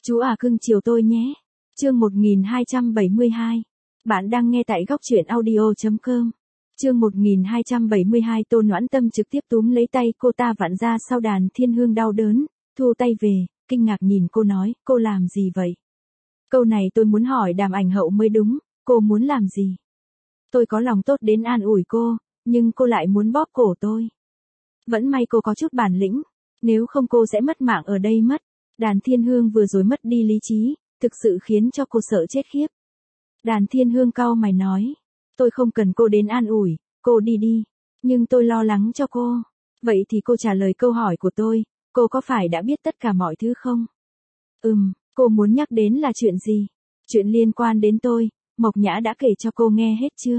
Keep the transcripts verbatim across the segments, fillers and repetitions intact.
Chú à cưng chiều tôi nhé. Chương một nghìn hai trăm bảy mươi hai. Bạn đang nghe tại góc truyện audio chấm com. Chương một nghìn hai trăm bảy mươi hai. Tô Noãn Tâm trực tiếp túm lấy tay cô ta vặn ra sau Đàn Thiên Hương đau đớn, thu tay về, kinh ngạc nhìn cô nói, cô làm gì vậy? Câu này tôi muốn hỏi Đàm Ảnh Hậu mới đúng, cô muốn làm gì? Tôi có lòng tốt đến an ủi cô, nhưng cô lại muốn bóp cổ tôi. Vẫn may cô có chút bản lĩnh, nếu không cô sẽ mất mạng ở đây mất. Đàn Thiên Hương vừa rồi mất đi lý trí, thực sự khiến cho cô sợ chết khiếp. Đàn Thiên Hương cau mày nói, tôi không cần cô đến an ủi, cô đi đi, nhưng tôi lo lắng cho cô. Vậy thì cô trả lời câu hỏi của tôi, cô có phải đã biết tất cả mọi thứ không? Ừm, cô muốn nhắc đến là chuyện gì? Chuyện liên quan đến tôi, Mộc Nhã đã kể cho cô nghe hết chưa?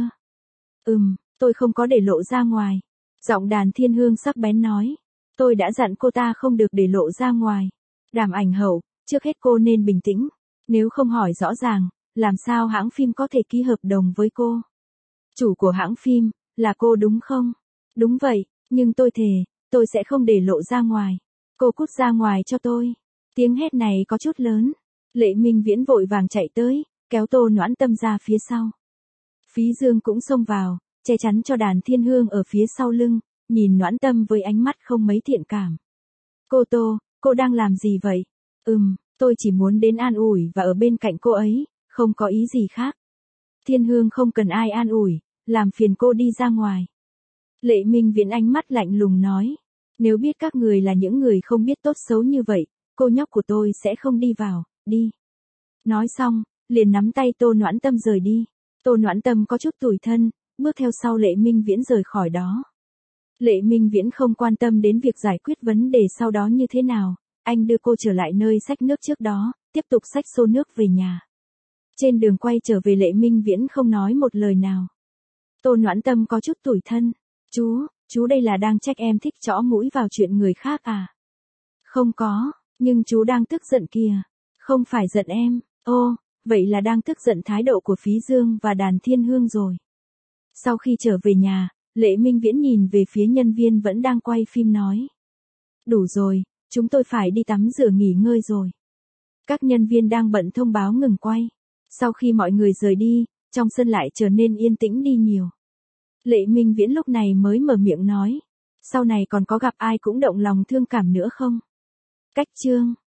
Ừm, tôi không có để lộ ra ngoài. Giọng Đàn Thiên Hương sắc bén nói, tôi đã dặn cô ta không được để lộ ra ngoài. Đàm Ảnh Hậu, trước hết cô nên bình tĩnh, nếu không hỏi rõ ràng, làm sao hãng phim có thể ký hợp đồng với cô? Chủ của hãng phim, là cô đúng không? Đúng vậy, nhưng tôi thề, tôi sẽ không để lộ ra ngoài. Cô cút ra ngoài cho tôi. Tiếng hét này có chút lớn. Lệ Minh Viễn vội vàng chạy tới, kéo Tô Noãn Tâm ra phía sau. Phí Dương cũng xông vào, che chắn cho Đàn Thiên Hương ở phía sau lưng, nhìn Noãn Tâm với ánh mắt không mấy thiện cảm. Cô Tô, cô đang làm gì vậy? Ừm, tôi chỉ muốn đến an ủi và ở bên cạnh cô ấy, không có ý gì khác. Thiên Hương không cần ai an ủi, làm phiền cô đi ra ngoài. Lệ Minh Viễn ánh mắt lạnh lùng nói, nếu biết các người là những người không biết tốt xấu như vậy, cô nhóc của tôi sẽ không đi vào, đi. Nói xong, liền nắm tay Tô Noãn Tâm rời đi. Tô Noãn Tâm có chút tủi thân, bước theo sau Lệ Minh Viễn rời khỏi đó. Lệ Minh Viễn không quan tâm đến việc giải quyết vấn đề sau đó như thế nào, anh đưa cô trở lại nơi xách nước trước đó, tiếp tục xách xô nước về nhà. Trên đường quay trở về Lệ Minh Viễn không nói một lời nào. Tô Noãn Tâm có chút tủi thân, chú, chú đây là đang trách em thích chõ mũi vào chuyện người khác à? Không có, nhưng chú đang tức giận kìa, không phải giận em, ô, vậy là đang tức giận thái độ của Phí Dương và Đàn Thiên Hương rồi. Sau khi trở về nhà, Lệ Minh Viễn nhìn về phía nhân viên vẫn đang quay phim nói. Đủ rồi, chúng tôi phải đi tắm rửa nghỉ ngơi rồi. Các nhân viên đang bận thông báo ngừng quay. Sau khi mọi người rời đi, trong sân lại trở nên yên tĩnh đi nhiều. Lệ Minh Viễn lúc này mới mở miệng nói. Sau này còn có gặp ai cũng động lòng thương cảm nữa không? Cách chương.